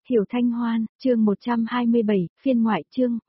Hiểu Thanh Hoan, chương 127, phiên ngoại chương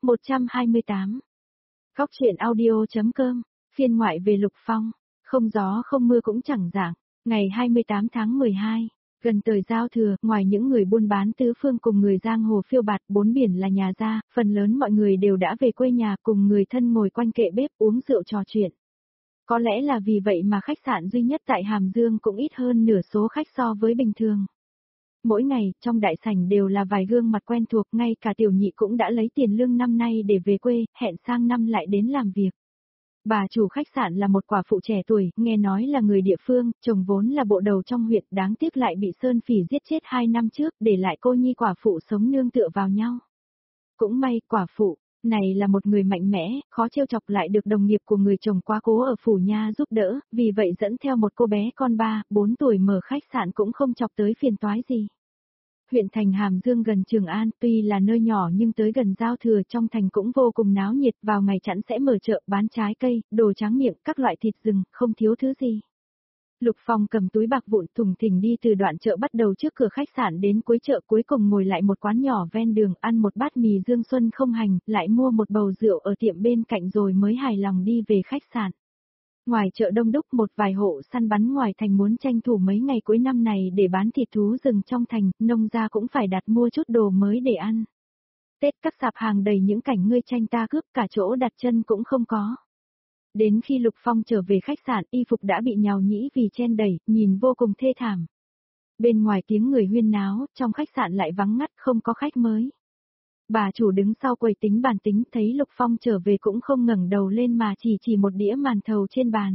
128. Góc truyện audio.com, phiên ngoại về Lục Phong, không gió không mưa cũng chẳng rạng, ngày 28 tháng 12, gần tới giao thừa, ngoài những người buôn bán tứ phương cùng người giang hồ phiêu bạt bốn biển là nhà ra, phần lớn mọi người đều đã về quê nhà cùng người thân ngồi quanh kệ bếp uống rượu trò chuyện. Có lẽ là vì vậy mà khách sạn duy nhất tại Hàm Dương cũng ít hơn nửa số khách so với bình thường. Mỗi ngày, trong đại sảnh đều là vài gương mặt quen thuộc, ngay cả tiểu nhị cũng đã lấy tiền lương năm nay để về quê, hẹn sang năm lại đến làm việc. Bà chủ khách sạn là một quả phụ trẻ tuổi, nghe nói là người địa phương, chồng vốn là bộ đầu trong huyện, đáng tiếc lại bị Sơn Phỉ giết chết 2 năm trước, để lại cô nhi quả phụ sống nương tựa vào nhau. Cũng may, quả phụ này là một người mạnh mẽ, khó trêu chọc, lại được đồng nghiệp của người chồng quá cố ở phủ nha giúp đỡ, vì vậy dẫn theo một cô bé con 3-4 tuổi mở khách sạn cũng không chọc tới phiền toái gì. Huyện thành Hàm Dương gần Trường An, tuy là nơi nhỏ nhưng tới gần giao thừa trong thành cũng vô cùng náo nhiệt, vào ngày chẵn sẽ mở chợ bán trái cây, đồ tráng miệng, các loại thịt rừng, không thiếu thứ gì. Lục Phong cầm túi bạc vụn thùng thình đi từ đoạn chợ bắt đầu trước cửa khách sạn đến cuối chợ, cuối cùng ngồi lại một quán nhỏ ven đường ăn một bát mì Dương Xuân không hành, lại mua một bầu rượu ở tiệm bên cạnh rồi mới hài lòng đi về khách sạn. Ngoài chợ đông đúc, một vài hộ săn bắn ngoài thành muốn tranh thủ mấy ngày cuối năm này để bán thịt thú rừng trong thành, nông gia cũng phải đặt mua chút đồ mới để ăn. Tết các sạp hàng đầy những cảnh ngươi tranh ta cướp, cả chỗ đặt chân cũng không có. Đến khi Lục Phong trở về khách sạn, y phục đã bị nhào nhĩ vì chen đẩy, nhìn vô cùng thê thảm. Bên ngoài tiếng người huyên náo, trong khách sạn lại vắng ngắt, không có khách mới. Bà chủ đứng sau quầy tính bàn tính, thấy Lục Phong trở về cũng không ngẩng đầu lên mà chỉ một đĩa màn thầu trên bàn.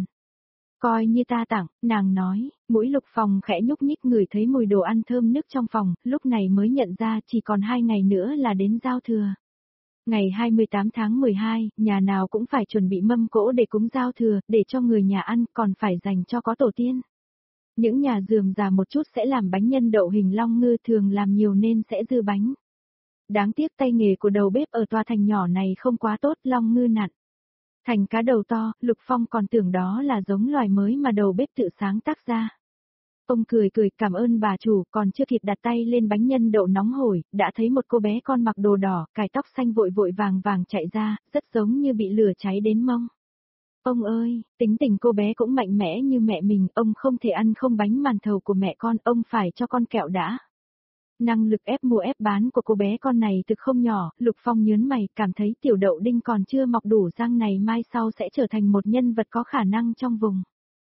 Coi như ta tặng, nàng nói, mũi Lục Phong khẽ nhúc nhích, ngửi thấy mùi đồ ăn thơm nức trong phòng, lúc này mới nhận ra chỉ còn 2 ngày nữa là đến giao thừa. Ngày 28 tháng 12, nhà nào cũng phải chuẩn bị mâm cỗ để cúng giao thừa, để cho người nhà ăn, còn phải dành cho có tổ tiên. Những nhà rườm rà một chút sẽ làm bánh nhân đậu hình long ngư, thường làm nhiều nên sẽ dư bánh. Đáng tiếc tay nghề của đầu bếp ở tòa thành nhỏ này không quá tốt, long ngư nặn thành cá đầu to, Lục Phong còn tưởng đó là giống loài mới mà đầu bếp tự sáng tác ra. Ông cười cảm ơn bà chủ, còn chưa kịp đặt tay lên bánh nhân đậu nóng hổi, đã thấy một cô bé con mặc đồ đỏ, cài tóc xanh vội vàng chạy ra, rất giống như bị lửa cháy đến mông. Ông ơi, tính tình cô bé cũng mạnh mẽ như mẹ mình, ông không thể ăn không bánh màn thầu của mẹ con, ông phải cho con kẹo đã. Năng lực ép mua ép bán của cô bé con này thực không nhỏ, Lục Phong nhớn mày, cảm thấy tiểu đậu đinh còn chưa mọc đủ răng này mai sau sẽ trở thành một nhân vật có khả năng trong vùng.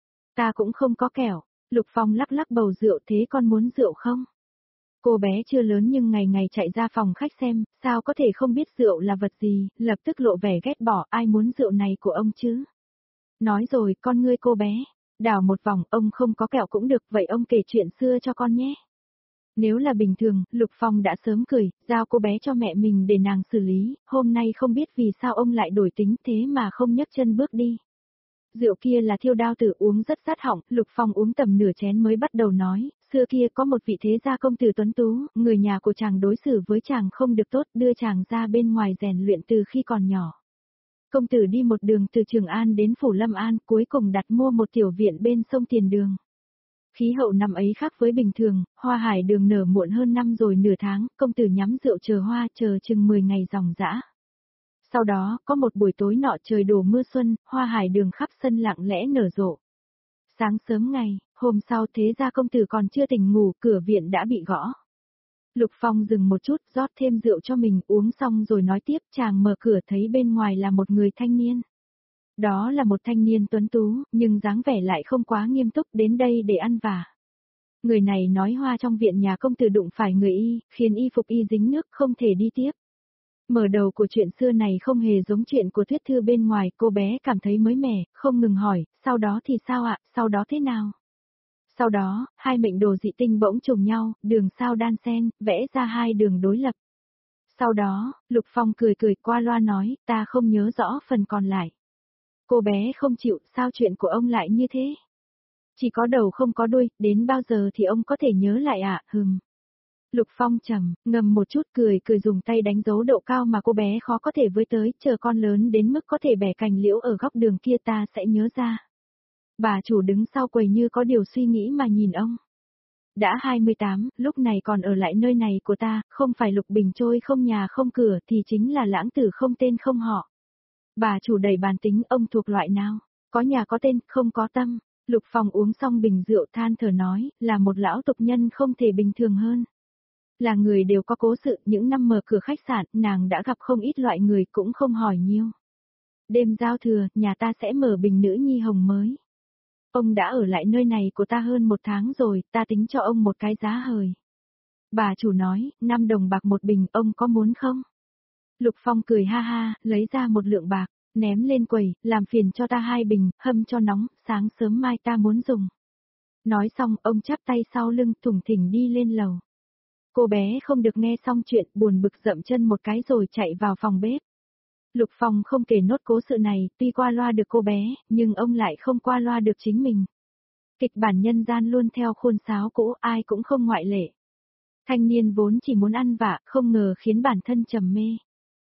Ta cũng không có kẹo. Lục Phong lắc bầu rượu, thế con muốn rượu không? Cô bé chưa lớn nhưng ngày ngày chạy ra phòng khách xem, sao có thể không biết rượu là vật gì, lập tức lộ vẻ ghét bỏ, ai muốn rượu này của ông chứ? Nói rồi, con ngươi cô bé, đảo một vòng, ông không có kẹo cũng được, vậy ông kể chuyện xưa cho con nhé. Nếu là bình thường, Lục Phong đã sớm cười, giao cô bé cho mẹ mình để nàng xử lý, hôm nay không biết vì sao ông lại đổi tính thế mà không nhấc chân bước đi. Rượu kia là Thiêu Đao Tử, uống rất sát họng, Lục Phong uống tầm nửa chén mới bắt đầu nói, xưa kia có một vị thế gia công tử tuấn tú, người nhà của chàng đối xử với chàng không được tốt, đưa chàng ra bên ngoài rèn luyện từ khi còn nhỏ. Công tử đi một đường từ Trường An đến Phủ Lâm An, cuối cùng đặt mua một tiểu viện bên sông Tiền Đường. Khí hậu năm ấy khác với bình thường, hoa hải đường nở muộn hơn năm rồi nửa tháng, công tử nhắm rượu chờ hoa, chờ chừng 10 ngày ròng rã. Sau đó, có một buổi tối nọ trời đổ mưa xuân, hoa hải đường khắp sân lặng lẽ nở rộ. Sáng sớm ngày, hôm sau thế gia công tử còn chưa tỉnh ngủ, cửa viện đã bị gõ. Lục Phong dừng một chút, rót thêm rượu cho mình, uống xong rồi nói tiếp, chàng mở cửa thấy bên ngoài là một người thanh niên. Đó là một thanh niên tuấn tú, nhưng dáng vẻ lại không quá nghiêm túc, đến đây để ăn vả. Người này nói hoa trong viện nhà công tử đụng phải người y, khiến y phục y dính nước không thể đi tiếp. Mở đầu của chuyện xưa này không hề giống chuyện của thuyết thư bên ngoài, cô bé cảm thấy mới mẻ, không ngừng hỏi, sau đó thì sao ạ, sau đó thế nào? Sau đó, hai mệnh đồ dị tinh bỗng trùng nhau, đường sao đan xen, vẽ ra hai đường đối lập. Sau đó, Lục Phong cười qua loa nói, ta không nhớ rõ phần còn lại. Cô bé không chịu, sao chuyện của ông lại như thế? Chỉ có đầu không có đuôi, đến bao giờ thì ông có thể nhớ lại ạ, Lục Phong trầm, ngầm một chút cười dùng tay đánh dấu độ cao mà cô bé khó có thể với tới, chờ con lớn đến mức có thể bẻ cành liễu ở góc đường kia ta sẽ nhớ ra. Bà chủ đứng sau quầy như có điều suy nghĩ mà nhìn ông. Đã 28, lúc này còn ở lại nơi này của ta, không phải Lục Bình trôi không nhà không cửa thì chính là lãng tử không tên không họ. Bà chủ đầy bàn tính, ông thuộc loại nào? Có nhà có tên, không có tâm. Lục Phong uống xong bình rượu than thở nói, là một lão tục nhân không thể bình thường hơn. Là người đều có cố sự, những năm mở cửa khách sạn, nàng đã gặp không ít loại người cũng không hỏi nhiều. Đêm giao thừa, nhà ta sẽ mở bình nữ nhi hồng mới. Ông đã ở lại nơi này của ta hơn 1 tháng rồi, ta tính cho ông một cái giá hời. Bà chủ nói, 5 đồng bạc một bình, ông có muốn không? Lục Phong cười ha ha, lấy ra 1 lượng bạc, ném lên quầy, làm phiền cho ta 2 bình, hâm cho nóng, sáng sớm mai ta muốn dùng. Nói xong, ông chắp tay sau lưng, thủng thỉnh đi lên lầu. Cô bé không được nghe xong chuyện, buồn bực dậm chân một cái rồi chạy vào phòng bếp. Lục Phong không kể nốt cố sự này, tuy qua loa được cô bé, nhưng ông lại không qua loa được chính mình. Kịch bản nhân gian luôn theo khuôn sáo cũ, ai cũng không ngoại lệ. Thanh niên vốn chỉ muốn ăn vạ, không ngờ khiến bản thân trầm mê.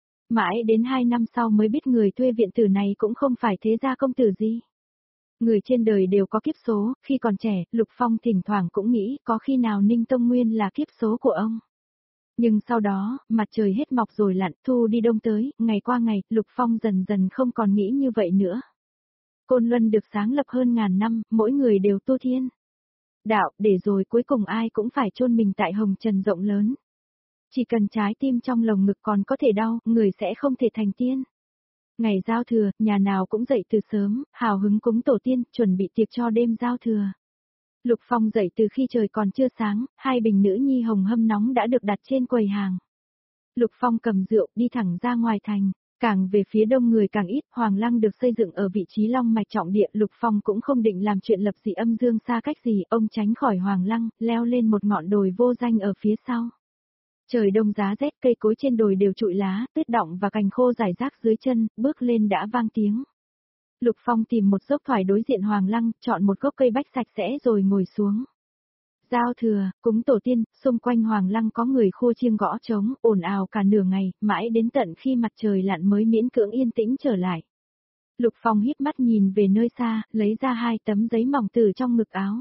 Mãi đến 2 năm sau mới biết người thuê viện tử này cũng không phải thế gia công tử gì. Người trên đời đều có kiếp số, khi còn trẻ, Lục Phong thỉnh thoảng cũng nghĩ có khi nào Ninh Tông Nguyên là kiếp số của ông. Nhưng sau đó, mặt trời hết mọc rồi lặn, thu đi đông tới, ngày qua ngày, Lục Phong dần dần không còn nghĩ như vậy nữa. Côn Luân được sáng lập hơn ngàn năm, mỗi người đều tu thiên đạo, để rồi cuối cùng ai cũng phải chôn mình tại hồng trần rộng lớn. Chỉ cần trái tim trong lồng ngực còn có thể đau, người sẽ không thể thành tiên. Ngày giao thừa, nhà nào cũng dậy từ sớm, hào hứng cúng tổ tiên, chuẩn bị tiệc cho đêm giao thừa. Lục Phong dậy từ khi trời còn chưa sáng, 2 bình nữ nhi hồng hâm nóng đã được đặt trên quầy hàng. Lục Phong cầm rượu, đi thẳng ra ngoài thành. Càng về phía đông người càng ít, Hoàng Lăng được xây dựng ở vị trí long mạch trọng địa, Lục Phong cũng không định làm chuyện lập dị âm dương xa cách gì, ông tránh khỏi Hoàng Lăng, leo lên một ngọn đồi vô danh ở phía sau. Trời đông giá rét, cây cối trên đồi đều trụi lá, tuyết đọng và cành khô rải rác dưới chân, bước lên đã vang tiếng. Lục Phong tìm một dốc thoải đối diện Hoàng Lăng, chọn một gốc cây bách sạch sẽ rồi ngồi xuống. Giao thừa, cúng tổ tiên, xung quanh Hoàng Lăng có người khua chiêng gõ trống, ồn ào cả nửa ngày, mãi đến tận khi mặt trời lặn mới miễn cưỡng yên tĩnh trở lại. Lục Phong híp mắt nhìn về nơi xa, lấy ra 2 tấm giấy mỏng từ trong ngực áo.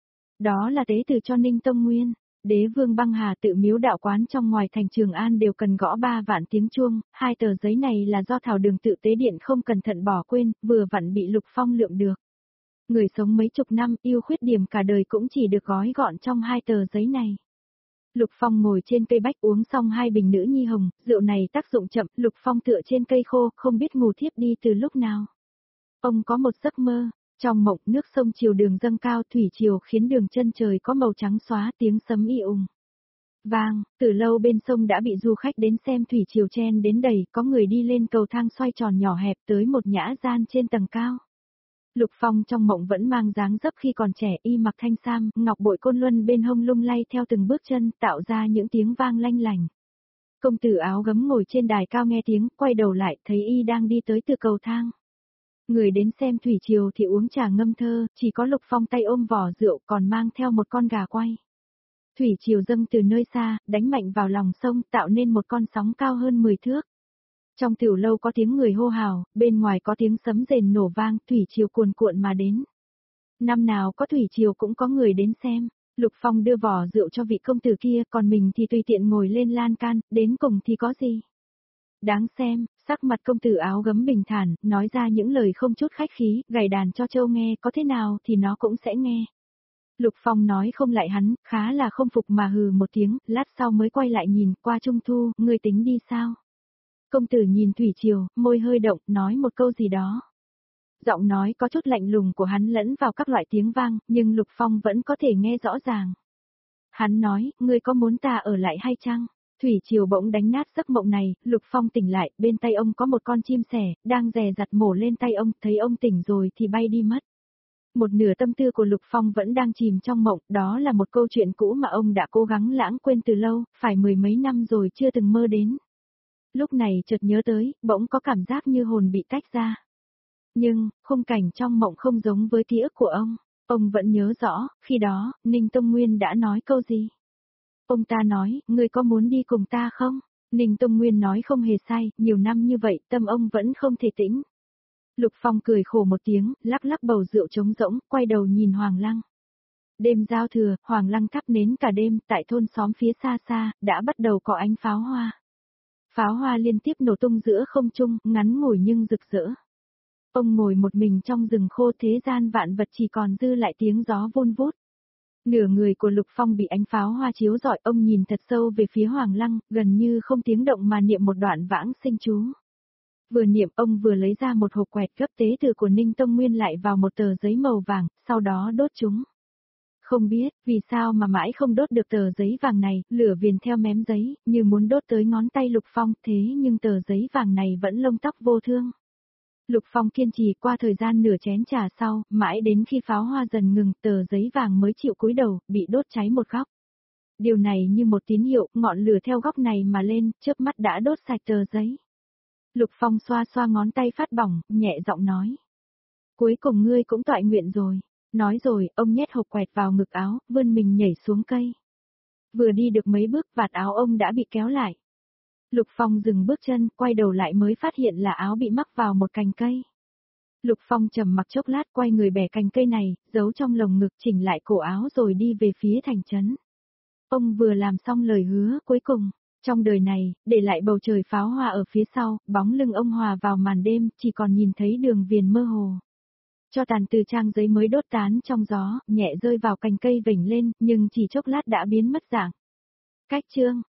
Đó là tế từ cho Ninh Tông Nguyên. Đế vương Băng Hà tự miếu đạo quán trong ngoài thành Trường An đều cần gõ 3 vạn tiếng chuông, 2 tờ giấy này là do Thảo Đường tự tế điện không cẩn thận bỏ quên, vừa vặn bị Lục Phong lượm được. Người sống mấy chục năm, yêu khuyết điểm cả đời cũng chỉ được gói gọn trong 2 tờ giấy này. Lục Phong ngồi trên cây bách uống xong 2 bình nữ nhi hồng, rượu này tác dụng chậm, Lục Phong tựa trên cây khô, không biết ngủ thiếp đi từ lúc nào. Ông có một giấc mơ, trong mộng nước sông chiều đường dâng cao, thủy triều khiến đường chân trời có màu trắng xóa, tiếng sấm y ùng. Vang, từ lâu bên sông đã bị du khách đến xem thủy triều chen đến đầy, có người đi lên cầu thang xoay tròn nhỏ hẹp tới một nhã gian trên tầng cao. Lục Phong trong mộng vẫn mang dáng dấp khi còn trẻ, y mặc thanh sam, ngọc bội côn luân bên hông lung lay theo từng bước chân, tạo ra những tiếng vang lanh lành. Công tử áo gấm ngồi trên đài cao nghe tiếng, quay đầu lại, thấy y đang đi tới từ cầu thang. Người đến xem thủy triều thì uống trà ngâm thơ, chỉ có Lục Phong tay ôm vỏ rượu còn mang theo một con gà quay. Thủy triều dâng từ nơi xa, đánh mạnh vào lòng sông, tạo nên một con sóng cao hơn 10 thước. Trong tiểu lâu có tiếng người hô hào, bên ngoài có tiếng sấm rền nổ vang, thủy triều cuồn cuộn mà đến. Năm nào có thủy triều cũng có người đến xem. Lục Phong đưa vỏ rượu cho vị công tử kia, còn mình thì tùy tiện ngồi lên lan can, đến cùng thì có gì. Đáng xem, sắc mặt công tử áo gấm bình thản, nói ra những lời không chút khách khí, gảy đàn cho Châu nghe, có thế nào thì nó cũng sẽ nghe. Lục Phong nói không lại hắn, khá là không phục mà hừ một tiếng, lát sau mới quay lại nhìn, qua Trung Thu, ngươi tính đi sao? Công tử nhìn thủy triều, môi hơi động, nói một câu gì đó. Giọng nói có chút lạnh lùng của hắn lẫn vào các loại tiếng vang, nhưng Lục Phong vẫn có thể nghe rõ ràng. Hắn nói, ngươi có muốn ta ở lại hay chăng? Thủy triều bỗng đánh nát giấc mộng này, Lục Phong tỉnh lại, bên tay ông có một con chim sẻ, đang dè dặt mổ lên tay ông, thấy ông tỉnh rồi thì bay đi mất. Một nửa tâm tư của Lục Phong vẫn đang chìm trong mộng, đó là một câu chuyện cũ mà ông đã cố gắng lãng quên từ lâu, phải 10 mấy năm rồi chưa từng mơ đến. Lúc này chợt nhớ tới, bỗng có cảm giác như hồn bị tách ra. Nhưng, khung cảnh trong mộng không giống với ký ức của ông vẫn nhớ rõ, khi đó, Ninh Tông Nguyên đã nói câu gì. Ông ta nói, ngươi có muốn đi cùng ta không? Ninh Tông Nguyên nói không hề sai, nhiều năm như vậy, tâm ông vẫn không thể tĩnh. Lục Phong cười khổ một tiếng, lắc lắc bầu rượu trống rỗng, quay đầu nhìn Hoàng Lăng. Đêm giao thừa, Hoàng Lăng thắp nến cả đêm, tại thôn xóm phía xa xa, đã bắt đầu có ánh pháo hoa. Pháo hoa liên tiếp nổ tung giữa không trung, ngắn ngủi nhưng rực rỡ. Ông ngồi một mình trong rừng khô, thế gian vạn vật chỉ còn dư lại tiếng gió vun vút. Nửa người của Lục Phong bị ánh pháo hoa chiếu rọi, ông nhìn thật sâu về phía Hoàng Lăng, gần như không tiếng động mà niệm một đoạn vãng sinh chú. Vừa niệm, ông vừa lấy ra một hộp quẹt gấp tế từ của Ninh Tông Nguyên lại vào một tờ giấy màu vàng, sau đó đốt chúng. Không biết vì sao mà mãi không đốt được tờ giấy vàng này, lửa viền theo mém giấy, như muốn đốt tới ngón tay Lục Phong, thế nhưng tờ giấy vàng này vẫn lông tóc vô thương. Lục Phong kiên trì qua thời gian nửa chén trà sau, mãi đến khi pháo hoa dần ngừng, tờ giấy vàng mới chịu cúi đầu, bị đốt cháy một góc. Điều này như một tín hiệu, ngọn lửa theo góc này mà lên, chớp mắt đã đốt sạch tờ giấy. Lục Phong xoa xoa ngón tay phát bỏng, nhẹ giọng nói. Cuối cùng ngươi cũng toại nguyện rồi. Nói rồi, ông nhét hộp quẹt vào ngực áo, vươn mình nhảy xuống cây. Vừa đi được mấy bước, vạt áo ông đã bị kéo lại. Lục Phong dừng bước chân, quay đầu lại mới phát hiện là áo bị mắc vào một cành cây. Lục Phong trầm mặc chốc lát, quay người bẻ cành cây này, giấu trong lồng ngực, chỉnh lại cổ áo rồi đi về phía thành trấn. Ông vừa làm xong lời hứa cuối cùng. Trong đời này, để lại bầu trời pháo hoa ở phía sau, bóng lưng ông hòa vào màn đêm, chỉ còn nhìn thấy đường viền mơ hồ. Cho tàn từ trang giấy mới đốt tán trong gió, nhẹ rơi vào cành cây vểnh lên, nhưng chỉ chốc lát đã biến mất dạng. Cách chương